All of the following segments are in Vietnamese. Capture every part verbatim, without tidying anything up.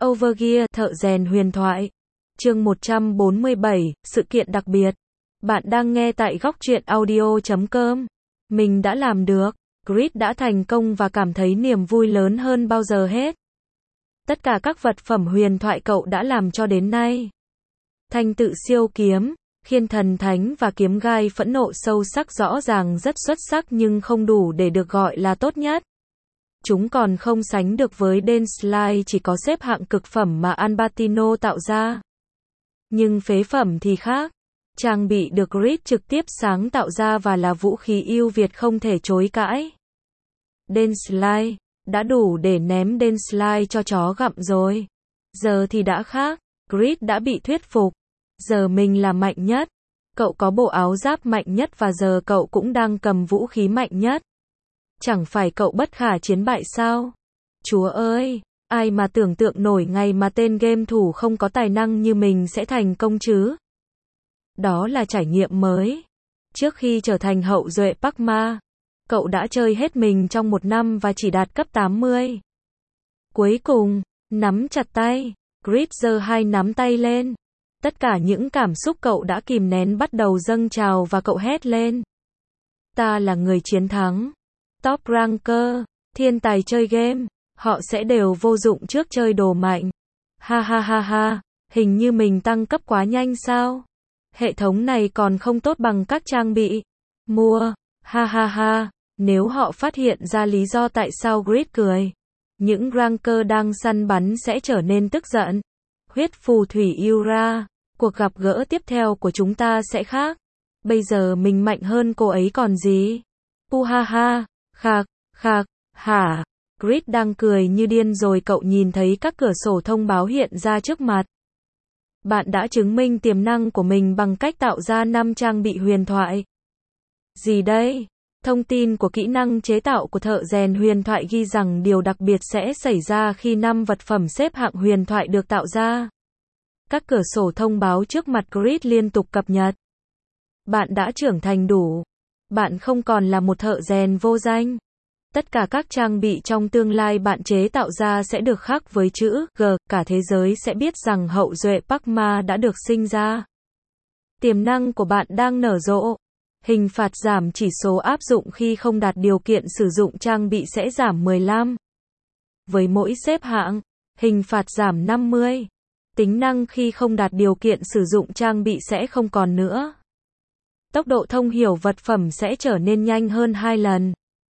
Overgear, thợ rèn huyền thoại. Chương một trăm bốn mươi bảy, sự kiện đặc biệt. Bạn đang nghe tại góc truyện audio chấm com. Mình đã làm được. Grid đã thành công và cảm thấy niềm vui lớn hơn bao giờ hết. Tất cả các vật phẩm huyền thoại cậu đã làm cho đến nay. Thanh tự siêu kiếm, khiên thần thánh và kiếm gai phẫn nộ sâu sắc rõ ràng rất xuất sắc nhưng không đủ để được gọi là tốt nhất. Chúng còn không sánh được với Denslice chỉ có xếp hạng cực phẩm mà Albertino tạo ra. Nhưng phế phẩm thì khác. Trang bị được Grid trực tiếp sáng tạo ra và là vũ khí ưu việt không thể chối cãi. Denslice, đã đủ để ném Denslice cho chó gặm rồi. Giờ thì đã khác, Grid đã bị thuyết phục. Giờ mình là mạnh nhất. Cậu có bộ áo giáp mạnh nhất và giờ cậu cũng đang cầm vũ khí mạnh nhất. Chẳng phải cậu bất khả chiến bại sao? Chúa ơi, ai mà tưởng tượng nổi ngày mà tên game thủ không có tài năng như mình sẽ thành công chứ? Đó là trải nghiệm mới. Trước khi trở thành hậu duệ Pac-Ma, cậu đã chơi hết mình trong một năm và chỉ đạt cấp tám mươi. Cuối cùng, nắm chặt tay, Grid giơ hai nắm tay lên. Tất cả những cảm xúc cậu đã kìm nén bắt đầu dâng trào và cậu hét lên. Ta là người chiến thắng. Top ranker, thiên tài chơi game, họ sẽ đều vô dụng trước chơi đồ mạnh. Ha ha ha ha, hình như mình tăng cấp quá nhanh sao? Hệ thống này còn không tốt bằng các trang bị mua. Ha ha ha, nếu họ phát hiện ra lý do tại sao Grid cười, những ranker đang săn bắn sẽ trở nên tức giận. Huyết phù thủy Yura, cuộc gặp gỡ tiếp theo của chúng ta sẽ khác. Bây giờ mình mạnh hơn cô ấy còn gì? Pu ha ha, khạc, khạc, hả? Grid đang cười như điên rồi cậu nhìn thấy các cửa sổ thông báo hiện ra trước mặt. Bạn đã chứng minh tiềm năng của mình bằng cách tạo ra năm trang bị huyền thoại. Gì đây? Thông tin của kỹ năng chế tạo của thợ rèn huyền thoại ghi rằng điều đặc biệt sẽ xảy ra khi năm vật phẩm xếp hạng huyền thoại được tạo ra. Các cửa sổ thông báo trước mặt Grid liên tục cập nhật. Bạn đã trưởng thành đủ. Bạn không còn là một thợ rèn vô danh. Tất cả các trang bị trong tương lai bạn chế tạo ra sẽ được khắc với chữ G, cả thế giới sẽ biết rằng hậu duệ Pac-Ma đã được sinh ra. Tiềm năng của bạn đang nở rộ. Hình phạt giảm chỉ số áp dụng khi không đạt điều kiện sử dụng trang bị sẽ giảm mười lăm. Với mỗi xếp hạng, hình phạt giảm năm mươi. Tính năng khi không đạt điều kiện sử dụng trang bị sẽ không còn nữa. Tốc độ thông hiểu vật phẩm sẽ trở nên nhanh hơn hai lần.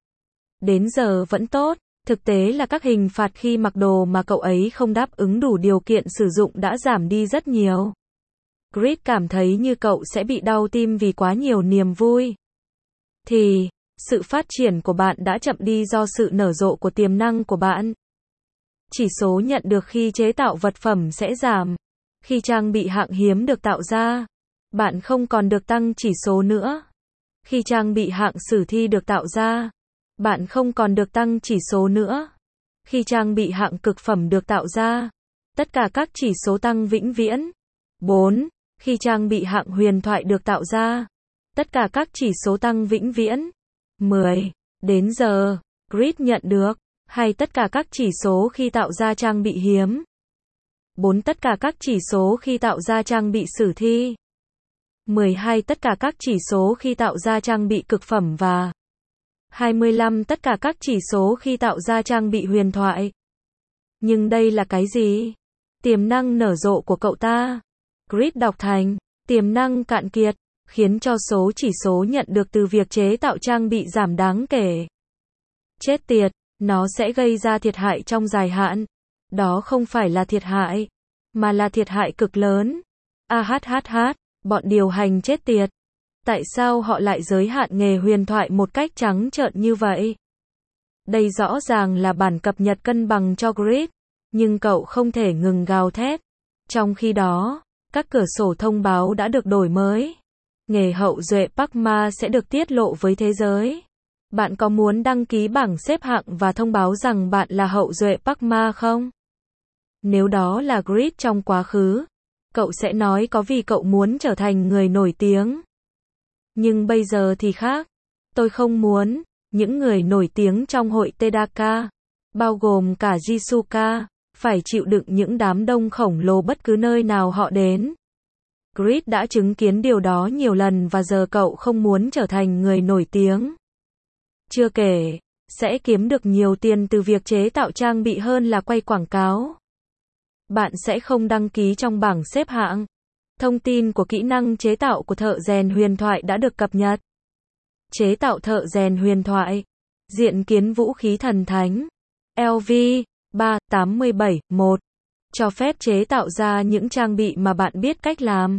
Đến giờ vẫn tốt, thực tế là các hình phạt khi mặc đồ mà cậu ấy không đáp ứng đủ điều kiện sử dụng đã giảm đi rất nhiều. Grid cảm thấy như cậu sẽ bị đau tim vì quá nhiều niềm vui. Thì, sự phát triển của bạn đã chậm đi do sự nở rộ của tiềm năng của bạn. Chỉ số nhận được khi chế tạo vật phẩm sẽ giảm. Khi trang bị hạng hiếm được tạo ra, bạn không còn được tăng chỉ số nữa. Khi trang bị hạng sử thi được tạo ra, bạn không còn được tăng chỉ số nữa. Khi trang bị hạng cực phẩm được tạo ra, tất cả các chỉ số tăng vĩnh viễn. bốn. Khi trang bị hạng huyền thoại được tạo ra, tất cả các chỉ số tăng vĩnh viễn. mười. Đến giờ, Grid nhận được, hay tất cả các chỉ số khi tạo ra trang bị hiếm. bốn. Tất cả các chỉ số khi tạo ra trang bị sử thi. mười hai. Tất cả các chỉ số khi tạo ra trang bị cực phẩm và hai mươi lăm. Tất cả các chỉ số khi tạo ra trang bị huyền thoại. Nhưng đây là cái gì? Tiềm năng nở rộ của cậu ta. Grid đọc thành, tiềm năng cạn kiệt, khiến cho số chỉ số nhận được từ việc chế tạo trang bị giảm đáng kể. Chết tiệt, nó sẽ gây ra thiệt hại trong dài hạn. Đó không phải là thiệt hại, mà là thiệt hại cực lớn. Ahhh, bọn điều hành chết tiệt. Tại sao họ lại giới hạn nghề huyền thoại một cách trắng trợn như vậy? Đây rõ ràng là bản cập nhật cân bằng cho Grid, nhưng cậu không thể ngừng gào thét. Trong khi đó, các cửa sổ thông báo đã được đổi mới. Nghề hậu duệ Pac-Ma sẽ được tiết lộ với thế giới. Bạn có muốn đăng ký bảng xếp hạng và thông báo rằng bạn là hậu duệ Pac-Ma không? Nếu đó là Grid trong quá khứ, cậu sẽ nói có vì cậu muốn trở thành người nổi tiếng. Nhưng bây giờ thì khác. Tôi không muốn. Những người nổi tiếng trong hội Tedaka, bao gồm cả Jisuka, phải chịu đựng những đám đông khổng lồ bất cứ nơi nào họ đến. Creed đã chứng kiến điều đó nhiều lần và giờ cậu không muốn trở thành người nổi tiếng. Chưa kể, sẽ kiếm được nhiều tiền từ việc chế tạo trang bị hơn là quay quảng cáo. Bạn sẽ không đăng ký trong bảng xếp hạng. Thông tin của kỹ năng chế tạo của thợ rèn huyền thoại đã được cập nhật. Chế tạo thợ rèn huyền thoại. Diện kiến vũ khí thần thánh. L V ba tám bảy một cho phép chế tạo ra những trang bị mà bạn biết cách làm.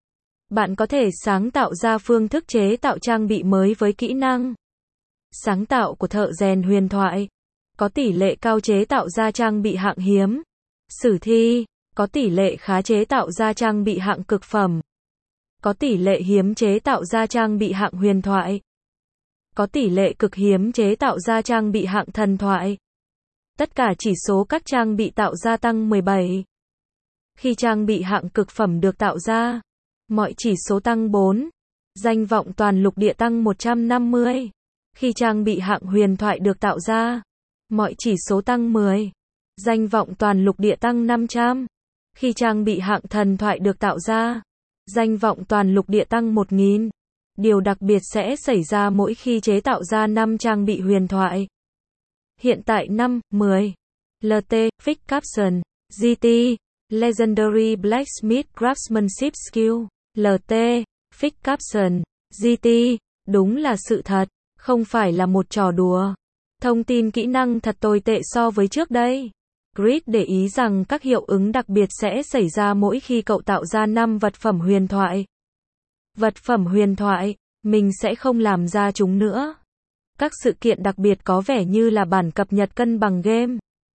Bạn có thể sáng tạo ra phương thức chế tạo trang bị mới với kỹ năng sáng tạo của thợ rèn huyền thoại. Có tỷ lệ cao chế tạo ra trang bị hạng hiếm. Sử thi. Có tỷ lệ khá chế tạo ra trang bị hạng cực phẩm. Có tỷ lệ hiếm chế tạo ra trang bị hạng huyền thoại. Có tỷ lệ cực hiếm chế tạo ra trang bị hạng thần thoại. Tất cả chỉ số các trang bị tạo ra tăng mười bảy. Khi trang bị hạng cực phẩm được tạo ra, mọi chỉ số tăng bốn. Danh vọng toàn lục địa tăng một trăm năm mươi. Khi trang bị hạng huyền thoại được tạo ra, mọi chỉ số tăng mười. Danh vọng toàn lục địa tăng năm trăm. Khi trang bị hạng thần thoại được tạo ra, danh vọng toàn lục địa tăng một nghìn. Điều đặc biệt sẽ xảy ra mỗi khi chế tạo ra năm trang bị huyền thoại. Hiện tại năm, mười. L T, Fix Caption, G T, Legendary Blacksmith Craftsmanship Skill, L T, Fix Caption, G T, đúng là sự thật, không phải là một trò đùa. Thông tin kỹ năng thật tồi tệ so với trước đây. Creed để ý rằng các hiệu ứng đặc biệt sẽ xảy ra mỗi khi cậu tạo ra năm vật phẩm huyền thoại. Vật phẩm huyền thoại, mình sẽ không làm ra chúng nữa. Các sự kiện đặc biệt có vẻ như là bản cập nhật cân bằng game.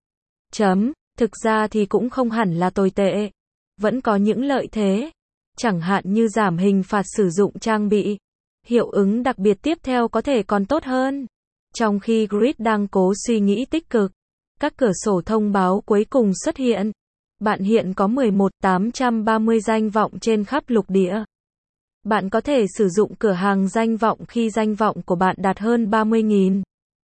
Chấm, thực ra thì cũng không hẳn là tồi tệ. Vẫn có những lợi thế. Chẳng hạn như giảm hình phạt sử dụng trang bị. Hiệu ứng đặc biệt tiếp theo có thể còn tốt hơn. Trong khi Creed đang cố suy nghĩ tích cực, các cửa sổ thông báo cuối cùng xuất hiện. Bạn hiện có mười một nghìn tám trăm ba mươi danh vọng trên khắp lục địa. Bạn có thể sử dụng cửa hàng danh vọng khi danh vọng của bạn đạt hơn ba mươi nghìn.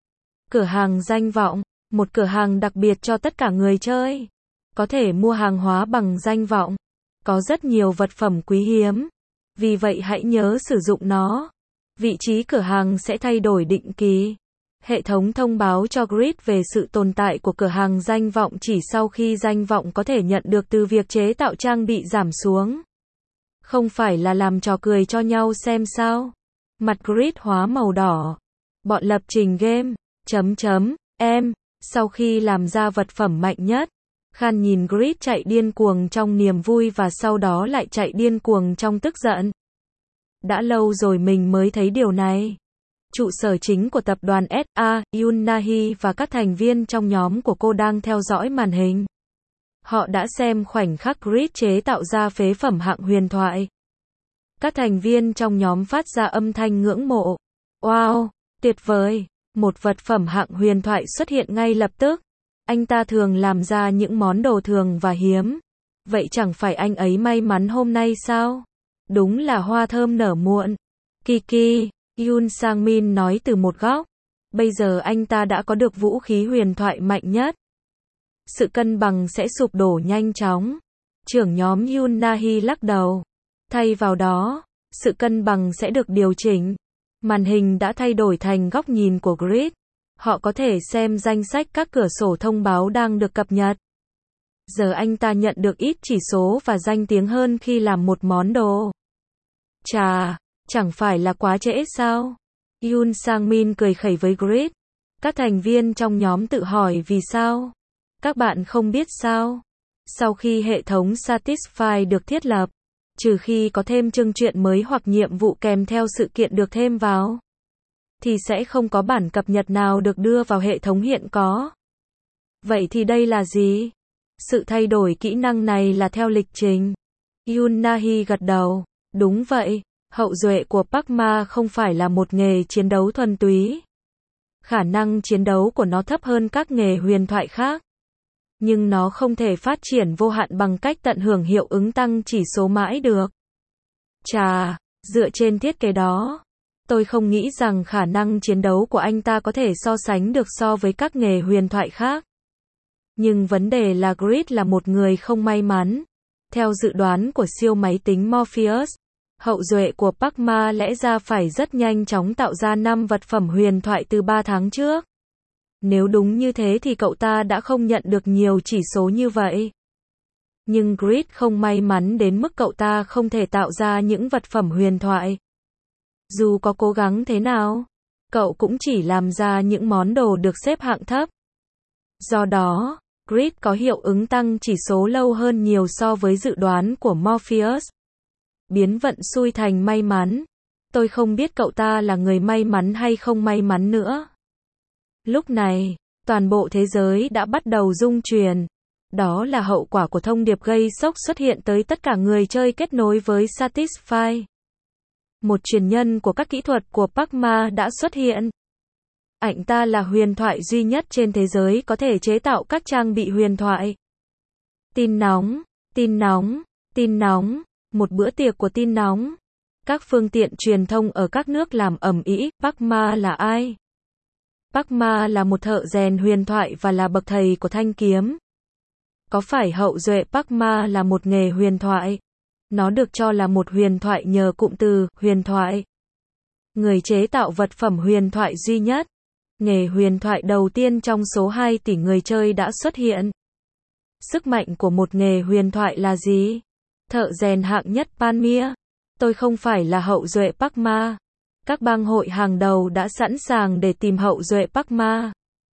Cửa hàng danh vọng, một cửa hàng đặc biệt cho tất cả người chơi. Có thể mua hàng hóa bằng danh vọng. Có rất nhiều vật phẩm quý hiếm. Vì vậy hãy nhớ sử dụng nó. Vị trí cửa hàng sẽ thay đổi định kỳ. Hệ thống thông báo cho Creed về sự tồn tại của cửa hàng danh vọng chỉ sau khi danh vọng có thể nhận được từ việc chế tạo trang bị giảm xuống. Không phải là làm trò cười cho nhau xem sao. Mặt Creed hóa màu đỏ. Bọn lập trình game. Chấm chấm. Em. Sau khi làm ra vật phẩm mạnh nhất. Khan nhìn Creed chạy điên cuồng trong niềm vui và sau đó lại chạy điên cuồng trong tức giận. Đã lâu rồi mình mới thấy điều này. Trụ sở chính của tập đoàn ét a, Yoon Na-hee và các thành viên trong nhóm của cô đang theo dõi màn hình. Họ đã xem khoảnh khắc Creed chế tạo ra phế phẩm hạng huyền thoại. Các thành viên trong nhóm phát ra âm thanh ngưỡng mộ. Wow, tuyệt vời, một vật phẩm hạng huyền thoại xuất hiện ngay lập tức. Anh ta thường làm ra những món đồ thường và hiếm. Vậy chẳng phải anh ấy may mắn hôm nay sao? Đúng là hoa thơm nở muộn. Kiki, Yoon Sang-min nói từ một góc. Bây giờ anh ta đã có được vũ khí huyền thoại mạnh nhất. Sự cân bằng sẽ sụp đổ nhanh chóng. Trưởng nhóm Yoon Na-hee lắc đầu. Thay vào đó, sự cân bằng sẽ được điều chỉnh. Màn hình đã thay đổi thành góc nhìn của Creed. Họ có thể xem danh sách các cửa sổ thông báo đang được cập nhật. Giờ anh ta nhận được ít chỉ số và danh tiếng hơn khi làm một món đồ. Chà, chẳng phải là quá trễ sao? Yoon Sang-min cười khẩy với Creed. Các thành viên trong nhóm tự hỏi vì sao? Các bạn không biết sao? Sau khi hệ thống Satisfy được thiết lập, trừ khi có thêm chương truyện mới hoặc nhiệm vụ kèm theo sự kiện được thêm vào, thì sẽ không có bản cập nhật nào được đưa vào hệ thống hiện có. Vậy thì đây là gì? Sự thay đổi kỹ năng này là theo lịch trình. Yoon Na-hee gật đầu. Đúng vậy, hậu duệ của Park Ma không phải là một nghề chiến đấu thuần túy. Khả năng chiến đấu của nó thấp hơn các nghề huyền thoại khác. Nhưng nó không thể phát triển vô hạn bằng cách tận hưởng hiệu ứng tăng chỉ số mãi được. Chà, dựa trên thiết kế đó, tôi không nghĩ rằng khả năng chiến đấu của anh ta có thể so sánh được so với các nghề huyền thoại khác. Nhưng vấn đề là Grid là một người không may mắn. Theo dự đoán của siêu máy tính Morpheus, hậu duệ của Park-ma lẽ ra phải rất nhanh chóng tạo ra năm vật phẩm huyền thoại từ ba tháng trước. Nếu đúng như thế thì cậu ta đã không nhận được nhiều chỉ số như vậy. Nhưng Grid không may mắn đến mức cậu ta không thể tạo ra những vật phẩm huyền thoại. Dù có cố gắng thế nào, cậu cũng chỉ làm ra những món đồ được xếp hạng thấp. Do đó, Grid có hiệu ứng tăng chỉ số lâu hơn nhiều so với dự đoán của Morpheus. Biến vận xui thành may mắn. Tôi không biết cậu ta là người may mắn hay không may mắn nữa. Lúc này, toàn bộ thế giới đã bắt đầu rung chuyển. Đó là hậu quả của thông điệp gây sốc xuất hiện tới tất cả người chơi kết nối với Satisfy. Một truyền nhân của các kỹ thuật của Park-ma đã xuất hiện. Anh ta là huyền thoại duy nhất trên thế giới có thể chế tạo các trang bị huyền thoại. Tin nóng, tin nóng, tin nóng, một bữa tiệc của tin nóng. Các phương tiện truyền thông ở các nước làm ầm ĩ, Park-ma là ai? Park-ma là một thợ rèn huyền thoại và là bậc thầy của thanh kiếm. Có phải hậu duệ Park-ma là một nghề huyền thoại? Nó được cho là một huyền thoại nhờ cụm từ huyền thoại. Người chế tạo vật phẩm huyền thoại duy nhất. Nghề huyền thoại đầu tiên trong số hai tỷ người chơi đã xuất hiện. Sức mạnh của một nghề huyền thoại là gì? Thợ rèn hạng nhất Palmyr. Tôi không phải là hậu duệ Park-ma. Các bang hội hàng đầu đã sẵn sàng để tìm hậu duệ Park-ma.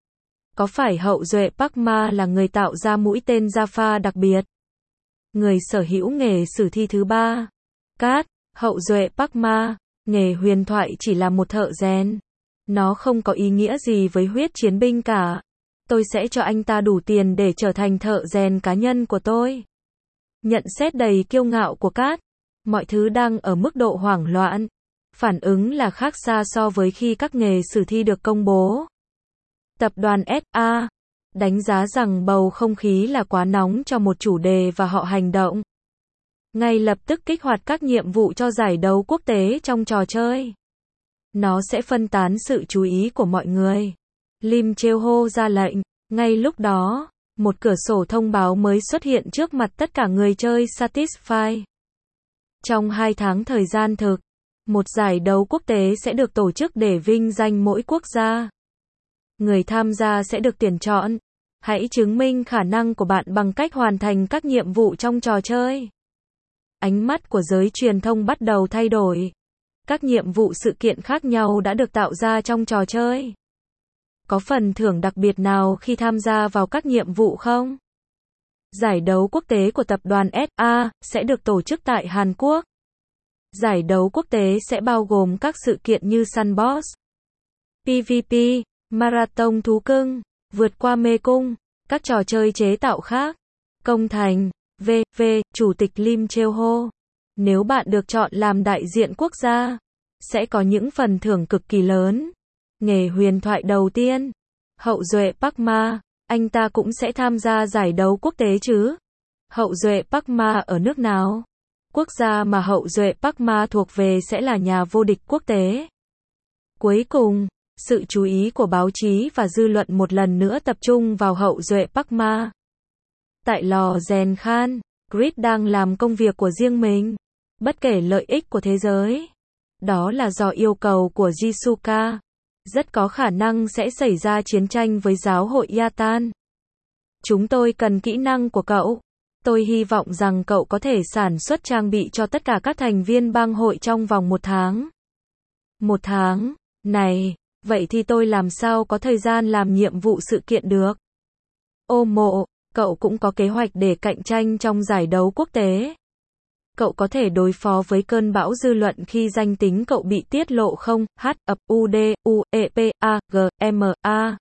Có phải hậu duệ Park-ma là người tạo ra mũi tên Jaffa đặc biệt? Người sở hữu nghề sử thi thứ ba. Cát, hậu duệ Park-ma, nghề huyền thoại chỉ là một thợ rèn. Nó không có ý nghĩa gì với huyết chiến binh cả. Tôi sẽ cho anh ta đủ tiền để trở thành thợ rèn cá nhân của tôi. Nhận xét đầy kiêu ngạo của Cát. Mọi thứ đang ở mức độ hoảng loạn. Phản ứng là khác xa so với khi các nghề sử thi được công bố. Tập đoàn ét a đánh giá rằng bầu không khí là quá nóng cho một chủ đề và họ hành động. Ngay lập tức kích hoạt các nhiệm vụ cho giải đấu quốc tế trong trò chơi. Nó sẽ phân tán sự chú ý của mọi người. Lim Cheo-ho ra lệnh. Ngay lúc đó, một cửa sổ thông báo mới xuất hiện trước mặt tất cả người chơi Satisfy. Trong hai tháng thời gian thực, một giải đấu quốc tế sẽ được tổ chức để vinh danh mỗi quốc gia. Người tham gia sẽ được tuyển chọn. Hãy chứng minh khả năng của bạn bằng cách hoàn thành các nhiệm vụ trong trò chơi. Ánh mắt của giới truyền thông bắt đầu thay đổi. Các nhiệm vụ sự kiện khác nhau đã được tạo ra trong trò chơi. Có phần thưởng đặc biệt nào khi tham gia vào các nhiệm vụ không? Giải đấu quốc tế của tập đoàn ét a sẽ được tổ chức tại Hàn Quốc. Giải đấu quốc tế sẽ bao gồm các sự kiện như Sandbox, pê vê pê, Marathon thú cưng, vượt qua mê cung, các trò chơi chế tạo khác. Công thành, vê vê, Chủ tịch Lim Cheo-ho. Nếu bạn được chọn làm đại diện quốc gia, sẽ có những phần thưởng cực kỳ lớn. Nghề huyền thoại đầu tiên, hậu duệ Park-ma, anh ta cũng sẽ tham gia giải đấu quốc tế chứ? Hậu duệ Park-ma ở nước nào? Quốc gia mà hậu duệ Park-ma thuộc về sẽ là nhà vô địch quốc tế. Cuối cùng, sự chú ý của báo chí và dư luận một lần nữa tập trung vào hậu duệ Park-ma. Tại lò rèn Khan, Grid đang làm công việc của riêng mình, bất kể lợi ích của thế giới. Đó là do yêu cầu của Jisuka. Rất có khả năng sẽ xảy ra chiến tranh với giáo hội Yatan. Chúng tôi cần kỹ năng của cậu. Tôi hy vọng rằng cậu có thể sản xuất trang bị cho tất cả các thành viên bang hội trong vòng một tháng. Một tháng? Này, vậy thì tôi làm sao có thời gian làm nhiệm vụ sự kiện được? Ô mộ, cậu cũng có kế hoạch để cạnh tranh trong giải đấu quốc tế. Cậu có thể đối phó với cơn bão dư luận khi danh tính cậu bị tiết lộ không? H, ập, U, D, U, E, P, A, G, M, A.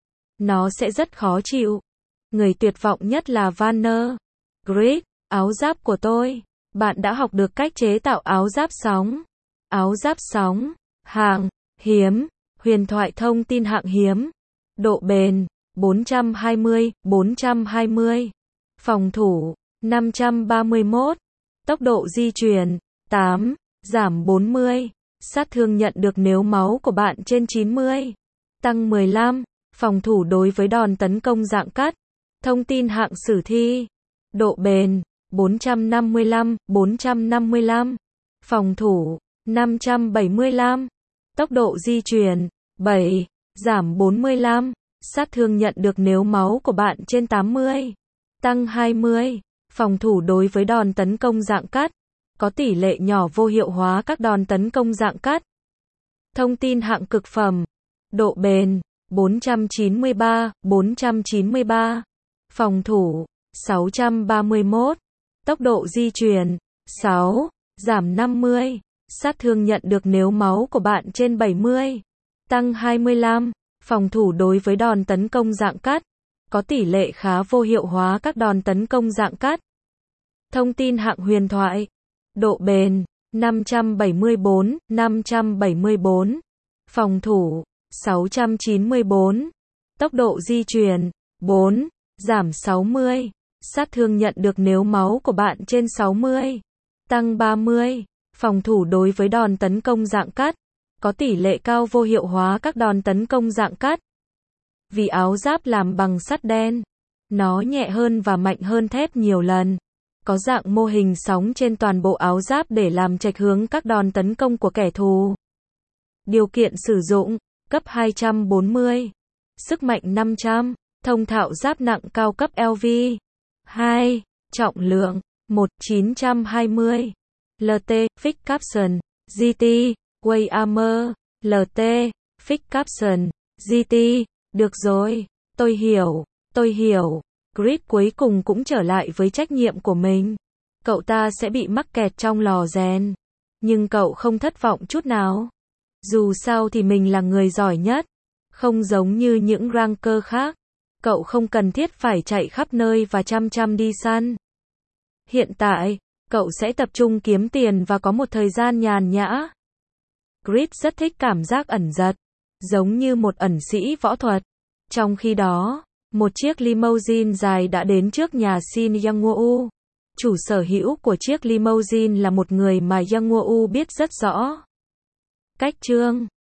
Nó sẽ rất khó chịu. Người tuyệt vọng nhất là Vanner. Grid, áo giáp của tôi. Bạn đã học được cách chế tạo áo giáp sóng. Áo giáp sóng. Hạng hiếm. Huyền thoại thông tin hạng hiếm. Độ bền bốn trăm hai mươi, bốn trăm hai mươi. Phòng thủ năm trăm ba mươi mốt. Tốc độ di chuyển tám, giảm bốn mươi. Sát thương nhận được nếu máu của bạn trên chín mươi. Tăng mười lăm. Phòng thủ đối với đòn tấn công dạng cắt. Thông tin hạng sử thi. Độ bền, bốn trăm năm mươi lăm, bốn trăm năm mươi lăm. Phòng thủ, năm trăm bảy mươi lăm. Tốc độ di chuyển, bảy, giảm bốn mươi lăm. Sát thương nhận được nếu máu của bạn trên tám mươi. Tăng hai mươi. Phòng thủ đối với đòn tấn công dạng cắt. Có tỷ lệ nhỏ vô hiệu hóa các đòn tấn công dạng cắt. Thông tin hạng cực phẩm. Độ bền, bốn trăm chín mươi ba, bốn trăm chín mươi ba. Phòng thủ, sáu trăm ba mươi mốt. Tốc độ di chuyển, sáu, giảm năm mươi. Sát thương nhận được nếu máu của bạn trên bảy mươi. Tăng hai mươi lăm. Phòng thủ đối với đòn tấn công dạng cắt. Có tỷ lệ khá vô hiệu hóa các đòn tấn công dạng cắt. Thông tin hạng huyền thoại. Độ bền, năm trăm bảy mươi bốn, năm trăm bảy mươi bốn. Phòng thủ, sáu trăm chín mươi bốn. Tốc độ di chuyển, bốn, giảm sáu mươi. Sát thương nhận được nếu máu của bạn trên sáu mươi. Tăng ba mươi. Phòng thủ đối với đòn tấn công dạng cắt. Có tỷ lệ cao vô hiệu hóa các đòn tấn công dạng cắt. Vì áo giáp làm bằng sắt đen. Nó nhẹ hơn và mạnh hơn thép nhiều lần. Có dạng mô hình sóng trên toàn bộ áo giáp để làm chệch hướng các đòn tấn công của kẻ thù. Điều kiện sử dụng, cấp hai trăm bốn mươi. Sức mạnh năm trăm. Thông thạo giáp nặng cao cấp lờ vê. hai. Trọng lượng, một nghìn chín trăm hai mươi. lờ tê, Fixed Caption, giê tê, Weight Armor, lờ tê, Fixed Caption, giê tê. Được rồi, tôi hiểu, tôi hiểu. Grid cuối cùng cũng trở lại với trách nhiệm của mình. Cậu ta sẽ bị mắc kẹt trong lò rèn. Nhưng cậu không thất vọng chút nào. Dù sao thì mình là người giỏi nhất. Không giống như những ranker khác. Cậu không cần thiết phải chạy khắp nơi và chăm chăm đi săn. Hiện tại, cậu sẽ tập trung kiếm tiền và có một thời gian nhàn nhã. Grid rất thích cảm giác ẩn giật. Giống như một ẩn sĩ võ thuật. Trong khi đó, một chiếc limousine dài đã đến trước nhà Shin Yang-woo. Chủ sở hữu của chiếc limousine là một người mà Yang-woo biết rất rõ. Cách chương